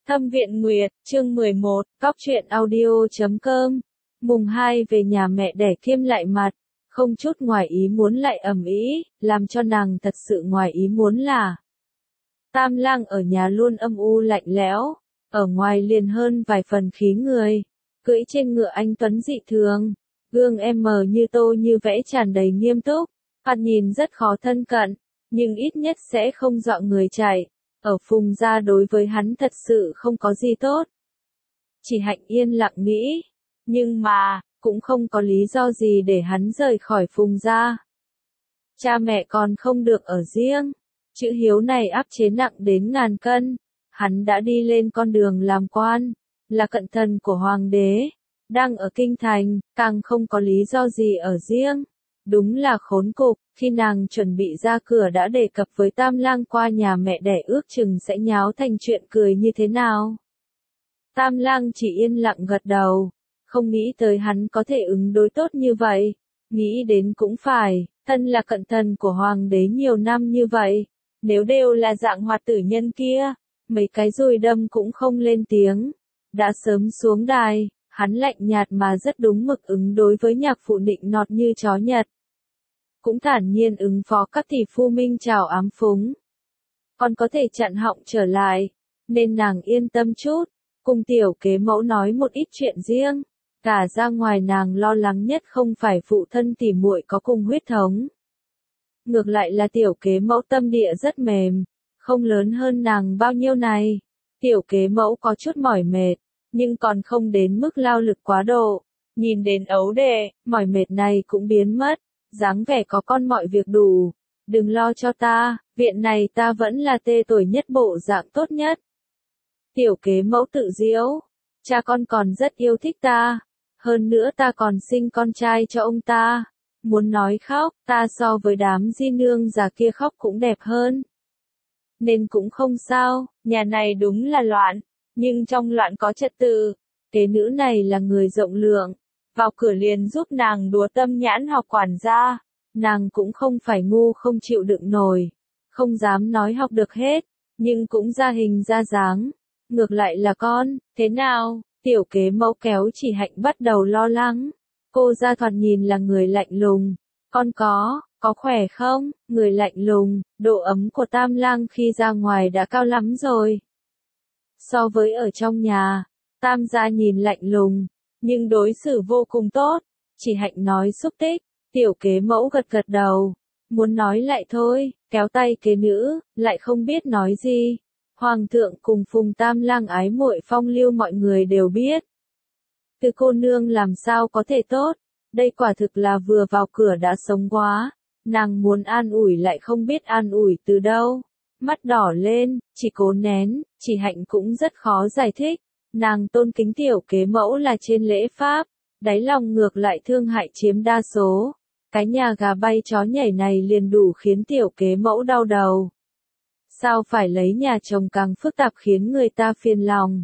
Thâm Viện Nguyệt, chương 11, Cóc truyện audio.com. Mùng 2 về nhà mẹ đẻ Kiêm lại mặt, không chút ngoài ý muốn lại ầm ĩ, làm cho nàng thật sự ngoài ý muốn là Tam Lang ở nhà luôn âm u lạnh lẽo, ở ngoài liền hơn vài phần khí người, cưỡi trên ngựa anh tuấn dị thường, gương em mờ như tô như vẽ tràn đầy nghiêm túc, thoạt nhìn rất khó thân cận, nhưng ít nhất sẽ không dọa người chạy. Ở Phùng gia đối với hắn thật sự không có gì tốt. Chỉ Hạnh yên lặng nghĩ, nhưng mà, cũng không có lý do gì để hắn rời khỏi Phùng gia. Cha mẹ còn không được ở riêng, chữ hiếu này áp chế nặng đến ngàn cân, hắn đã đi lên con đường làm quan, là cận thần của hoàng đế, đang ở kinh thành, càng không có lý do gì ở riêng. Đúng là khốn cục, khi nàng chuẩn bị ra cửa đã đề cập với Tam Lang qua nhà mẹ đẻ ước chừng sẽ nháo thành chuyện cười như thế nào. Tam Lang chỉ yên lặng gật đầu, không nghĩ tới hắn có thể ứng đối tốt như vậy, nghĩ đến cũng phải, thân là cận thần của hoàng đế nhiều năm như vậy, nếu đều là dạng hoạt tử nhân kia, mấy cái dùi đâm cũng không lên tiếng, đã sớm xuống đài, hắn lạnh nhạt mà rất đúng mực ứng đối với nhạc phụ nịnh nọt như chó Nhật. Cũng thản nhiên ứng phó các tỷ phu minh chào ám phúng. Còn có thể chặn họng trở lại, nên nàng yên tâm chút, cùng tiểu kế mẫu nói một ít chuyện riêng, cả ra ngoài nàng lo lắng nhất không phải phụ thân tỉ muội có cùng huyết thống. Ngược lại là tiểu kế mẫu tâm địa rất mềm, không lớn hơn nàng bao nhiêu này, tiểu kế mẫu có chút mỏi mệt, nhưng còn không đến mức lao lực quá độ, nhìn đến ấu đệ, mỏi mệt này cũng biến mất. Dáng vẻ có con mọi việc đủ, đừng lo cho ta, viện này ta vẫn là tê tuổi nhất bộ dạng tốt nhất. Tiểu kế mẫu tự diễu, cha con còn rất yêu thích ta, hơn nữa ta còn sinh con trai cho ông ta, muốn nói khóc, ta so với đám di nương già kia khóc cũng đẹp hơn. Nên cũng không sao, nhà này đúng là loạn, nhưng trong loạn có trật tự, kế nữ này là người rộng lượng. Vào cửa liền giúp nàng đúa tâm nhãn học quản gia, nàng cũng không phải ngu không chịu đựng nổi, không dám nói học được hết, nhưng cũng ra hình ra dáng. Ngược lại là con, thế nào? Tiểu kế mẫu kéo Chỉ Hạnh bắt đầu lo lắng. Cô ra thoạt nhìn là người lạnh lùng. Con có khỏe không? Người lạnh lùng, độ ấm của Tam Lang khi ra ngoài đã cao lắm rồi. So với ở trong nhà, Tam gia nhìn lạnh lùng, nhưng đối xử vô cùng tốt. Chỉ Hạnh nói xúc tích, tiểu kế mẫu gật gật đầu, muốn nói lại thôi, kéo tay kế nữ, lại không biết nói gì. Hoàng thượng cùng Phùng Tam Lang ái muội phong lưu mọi người đều biết. Từ cô nương làm sao có thể tốt, đây quả thực là vừa vào cửa đã sống quá, nàng muốn an ủi lại không biết an ủi từ đâu. Mắt đỏ lên, chỉ cố nén, Chỉ Hạnh cũng rất khó giải thích. Nàng tôn kính tiểu kế mẫu là trên lễ pháp, đáy lòng ngược lại thương hại chiếm đa số. Cái nhà gà bay chó nhảy này liền đủ khiến tiểu kế mẫu đau đầu. Sao phải lấy nhà chồng càng phức tạp khiến người ta phiền lòng.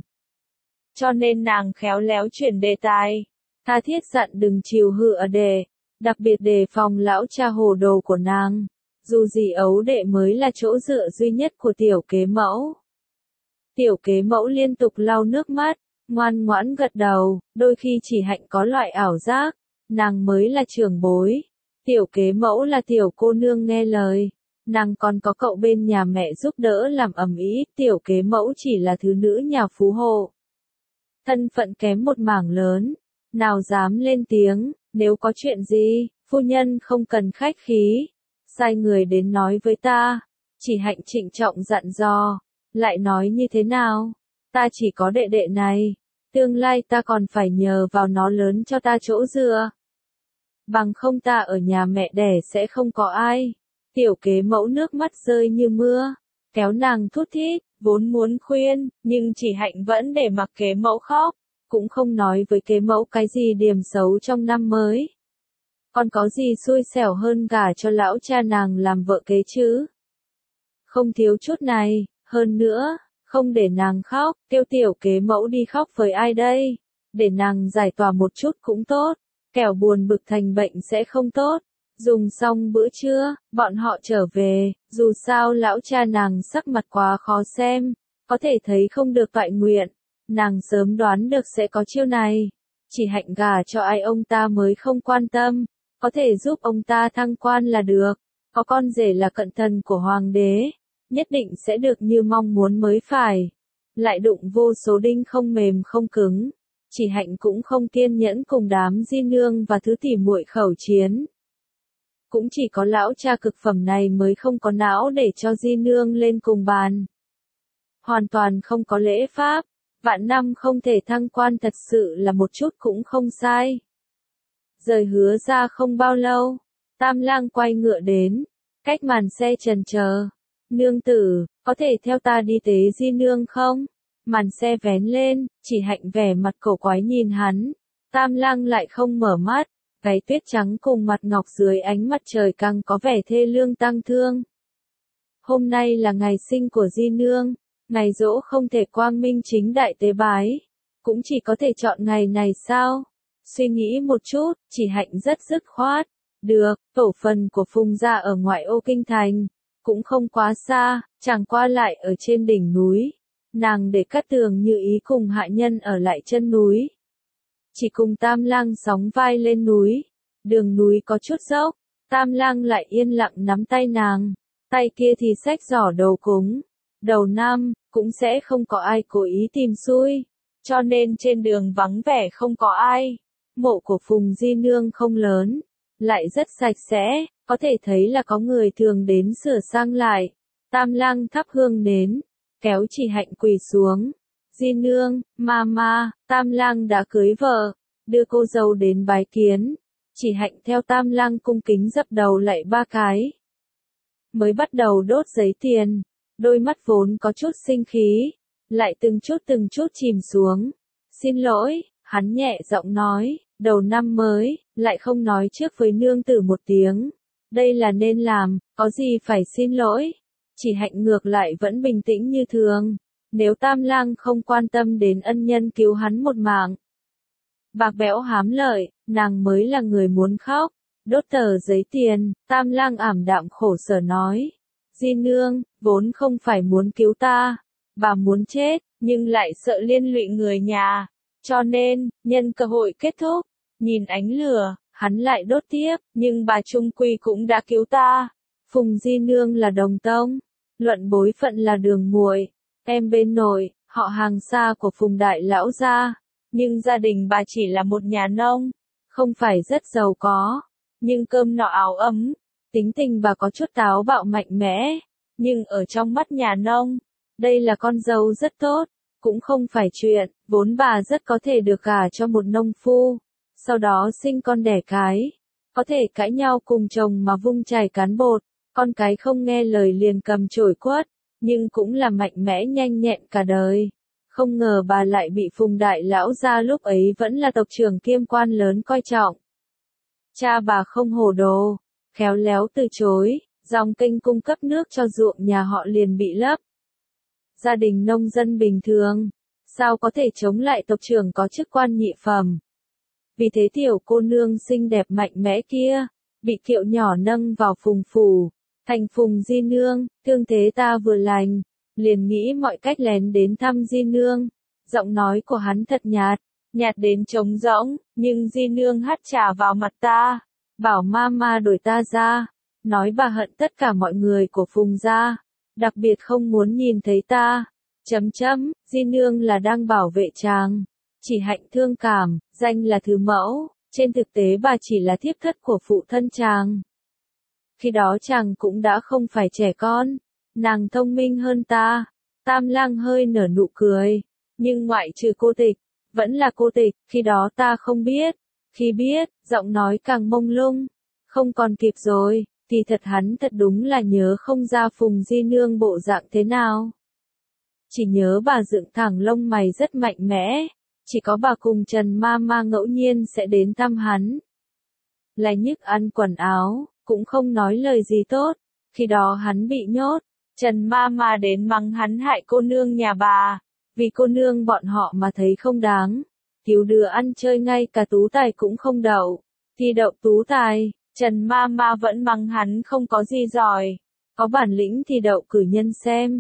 Cho nên nàng khéo léo chuyển đề tài, tha thiết dặn đừng chiều hư ở đề, đặc biệt đề phòng lão cha hồ đồ của nàng. Dù gì ấu đệ mới là chỗ dựa duy nhất của tiểu kế mẫu. Tiểu kế mẫu liên tục lau nước mắt, ngoan ngoãn gật đầu, đôi khi Chỉ Hạnh có loại ảo giác, nàng mới là trưởng bối. Tiểu kế mẫu là tiểu cô nương nghe lời, nàng còn có cậu bên nhà mẹ giúp đỡ làm ầm ĩ, tiểu kế mẫu chỉ là thứ nữ nhà phú hộ. Thân phận kém một mảng lớn, nào dám lên tiếng, nếu có chuyện gì, phu nhân không cần khách khí, sai người đến nói với ta. Chỉ Hạnh trịnh trọng dặn dò. Lại nói như thế nào? Ta chỉ có đệ đệ này, tương lai ta còn phải nhờ vào nó lớn cho ta chỗ dựa. Bằng không ta ở nhà mẹ đẻ sẽ không có ai. Tiểu kế mẫu nước mắt rơi như mưa, kéo nàng thút thít, vốn muốn khuyên, nhưng Chỉ Hạnh vẫn để mặc kế mẫu khóc, cũng không nói với kế mẫu cái gì điểm xấu trong năm mới. Còn có gì xui xẻo hơn gả cho lão cha nàng làm vợ kế chứ? Không thiếu chút này. Hơn nữa, không để nàng khóc, kêu tiểu kế mẫu đi khóc với ai đây? Để nàng giải tỏa một chút cũng tốt, kẻo buồn bực thành bệnh sẽ không tốt. Dùng xong bữa trưa, bọn họ trở về, dù sao lão cha nàng sắc mặt quá khó xem, có thể thấy không được toại nguyện. Nàng sớm đoán được sẽ có chiêu này. Chỉ Hạnh gả cho ai ông ta mới không quan tâm, có thể giúp ông ta thăng quan là được. Có con rể là cận thần của hoàng đế, nhất định sẽ được như mong muốn mới phải. Lại đụng vô số đinh không mềm không cứng. Chỉ Hạnh cũng không kiên nhẫn cùng đám di nương và thứ tỉ muội khẩu chiến. Cũng chỉ có lão cha cực phẩm này mới không có não để cho di nương lên cùng bàn. Hoàn toàn không có lễ pháp, vạn năm không thể thăng quan thật sự là một chút cũng không sai. Rời Hứa ra không bao lâu, Tam Lang quay ngựa đến, cách màn xe chần chờ. Nương tử, có thể theo ta đi tế di nương không? Màn xe vén lên, Chỉ Hạnh vẻ mặt cổ quái nhìn hắn. Tam Lang lại không mở mắt, váy tuyết trắng cùng mặt ngọc dưới ánh mặt trời càng có vẻ thê lương tang thương. Hôm nay là ngày sinh của di nương, ngày giỗ không thể quang minh chính đại tế bái, cũng chỉ có thể chọn ngày này sao? Suy nghĩ một chút, Chỉ Hạnh rất dứt khoát. Được, tổ phần của Phùng gia ở ngoại ô kinh thành, cũng không quá xa, chẳng qua lại ở trên đỉnh núi. Nàng để Cát Tường Như ý cùng hạ nhân ở lại chân núi. Chỉ cùng Tam Lang sóng vai lên núi. Đường núi có chút dốc, Tam Lang lại yên lặng nắm tay nàng, tay kia thì xách giỏ đồ cúng. Đầu năm, cũng sẽ không có ai cố ý tìm xui, cho nên trên đường vắng vẻ không có ai. Mộ của Phùng di nương không lớn, lại rất sạch sẽ, có thể thấy là có người thường đến sửa sang lại. Tam Lang thắp hương nến, kéo Chỉ Hạnh quỳ xuống. Di nương, mama, Tam Lang đã cưới vợ, đưa cô dâu đến bái kiến. Chỉ Hạnh theo Tam Lang cung kính dập đầu lạy 3 cái. Mới bắt đầu đốt giấy tiền, đôi mắt vốn có chút sinh khí, lại từng chút chìm xuống. Xin lỗi, hắn nhẹ giọng nói, đầu năm mới, lại không nói trước với nương tử một tiếng. Đây là nên làm, có gì phải xin lỗi. Chỉ Hạnh ngược lại vẫn bình tĩnh như thường. Nếu Tam Lang không quan tâm đến ân nhân cứu hắn một mạng, bạc bẽo hám lợi, nàng mới là người muốn khóc. Đốt tờ giấy tiền, Tam Lang ảm đạm khổ sở nói. Di nương, vốn không phải muốn cứu ta, bà muốn chết, nhưng lại sợ liên lụy người nhà. Cho nên, nhân cơ hội kết thúc, nhìn ánh lửa, hắn lại đốt tiếp, nhưng bà trung quy cũng đã cứu ta. Phùng di nương là đồng tông, luận bối phận là đường muội, em bên nội, họ hàng xa của Phùng đại lão gia, nhưng gia đình bà chỉ là một nhà nông, không phải rất giàu có, nhưng cơm no áo ấm. Tính tình bà có chút táo bạo mạnh mẽ, nhưng ở trong mắt nhà nông, đây là con dâu rất tốt, cũng không phải chuyện, vốn bà rất có thể được gả cho một nông phu, sau đó sinh con đẻ cái, có thể cãi nhau cùng chồng mà vung chày cán bột, con cái không nghe lời liền cầm chổi quất, nhưng cũng là mạnh mẽ nhanh nhẹn cả đời. Không ngờ bà lại bị Phùng đại lão gia lúc ấy vẫn là tộc trưởng kiêm quan lớn coi trọng. Cha bà không hồ đồ, khéo léo từ chối, dòng kênh cung cấp nước cho ruộng nhà họ liền bị lấp. Gia đình nông dân bình thường, sao có thể chống lại tộc trưởng có chức quan nhị phẩm. Vì thế tiểu cô nương xinh đẹp mạnh mẽ kia, bị kiệu nhỏ nâng vào Phùng phủ, thành Phùng di nương, thương thế ta vừa lành, liền nghĩ mọi cách lén đến thăm di nương. Giọng nói của hắn thật nhạt, nhạt đến trống rỗng, nhưng di nương hắt trà vào mặt ta, bảo mama đuổi ta ra, nói bà hận tất cả mọi người của Phùng gia, đặc biệt không muốn nhìn thấy ta. Di nương là đang bảo vệ chàng. Chỉ Hạnh thương cảm, danh là thứ mẫu, trên thực tế bà chỉ là thiếp thất của phụ thân chàng. Khi đó chàng cũng đã không phải trẻ con, nàng thông minh hơn ta. Tam Lang hơi nở nụ cười, nhưng ngoại trừ cô tịch, vẫn là cô tịch, khi đó ta không biết. Khi biết, giọng nói càng mông lung, không còn kịp rồi, thì thật hắn thật đúng là nhớ không ra Phùng di nương bộ dạng thế nào. Chỉ nhớ bà dựng thẳng lông mày rất mạnh mẽ, chỉ có bà cùng Trần Mama ngẫu nhiên sẽ đến thăm hắn. Lại nhức ăn quần áo, cũng không nói lời gì tốt, khi đó hắn bị nhốt, Trần Mama đến mắng hắn hại cô nương nhà bà, vì cô nương bọn họ mà thấy không đáng. Thiếu đứa ăn chơi ngay cả tú tài cũng không đậu, thì đậu tú tài, Trần Mama vẫn mắng hắn không có gì giỏi, có bản lĩnh thì đậu cử nhân xem,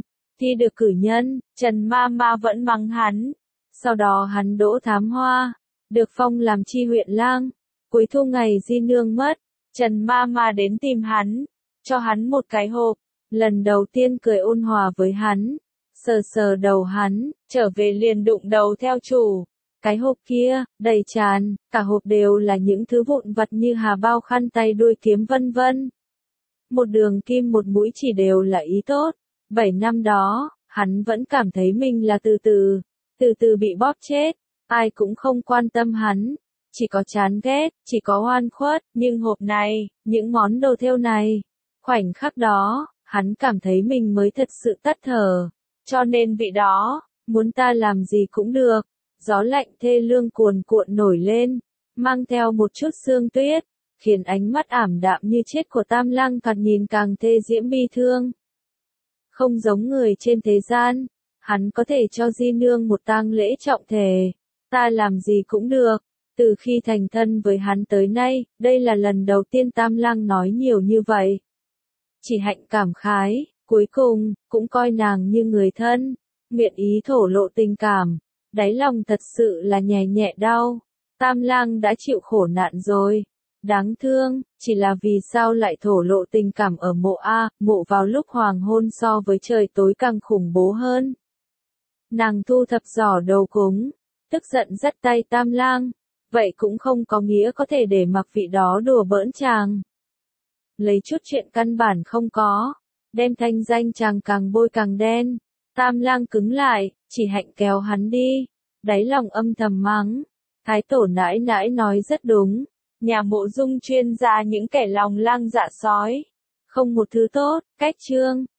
thi được cử nhân, Trần Mama vẫn mắng hắn. Sau đó hắn đỗ thám hoa, được phong làm chi huyện lang. Cuối thu ngày Di Nương mất, Trần Mama đến tìm hắn, cho hắn một cái hộp. Lần đầu tiên cười ôn hòa với hắn, sờ sờ đầu hắn, trở về liền đụng đầu theo chủ. Cái hộp kia, đầy tràn, cả hộp đều là những thứ vụn vặt như hà bao, khăn tay, đuôi kiếm vân vân. Một đường kim một mũi chỉ đều là ý tốt. 7 năm đó, hắn vẫn cảm thấy mình là từ từ bị bóp chết. Ai cũng không quan tâm hắn, chỉ có chán ghét, chỉ có oan khuất. Nhưng hộp này, những món đồ thêu này, khoảnh khắc đó, hắn cảm thấy mình mới thật sự tắt thở. Cho nên vị đó, muốn ta làm gì cũng được. Gió lạnh thê lương cuồn cuộn nổi lên, mang theo một chút sương tuyết, khiến ánh mắt ảm đạm như chết của Tam Lang thoạt nhìn càng thê diễm bi thương. Không giống người trên thế gian, hắn có thể cho Di Nương một tang lễ trọng thể. Ta làm gì cũng được. Từ khi thành thân với hắn tới nay, đây là lần đầu tiên Tam Lang nói nhiều như vậy. Chỉ Hạnh cảm khái, cuối cùng, cũng coi nàng như người thân, nguyện ý thổ lộ tình cảm. Đáy lòng thật sự là nhẹ nhẹ đau. Tam Lang đã chịu khổ nạn rồi. Đáng thương, chỉ là vì sao lại thổ lộ tình cảm ở mộ A, mộ vào lúc hoàng hôn so với trời tối càng khủng bố hơn. Nàng thu thập giỏ đầu cúng, tức giận dắt tay Tam Lang, vậy cũng không có nghĩa có thể để mặc vị đó đùa bỡn chàng. Lấy chút chuyện căn bản không có, đem thanh danh chàng càng bôi càng đen. Tam Lang cứng lại, Chỉ Hạnh kéo hắn đi, đáy lòng âm thầm mắng. Thái tổ nãi nãi nói rất đúng, nhà Mộ Dung chuyên ra những kẻ lòng lang dạ sói, không một thứ tốt. Cách chương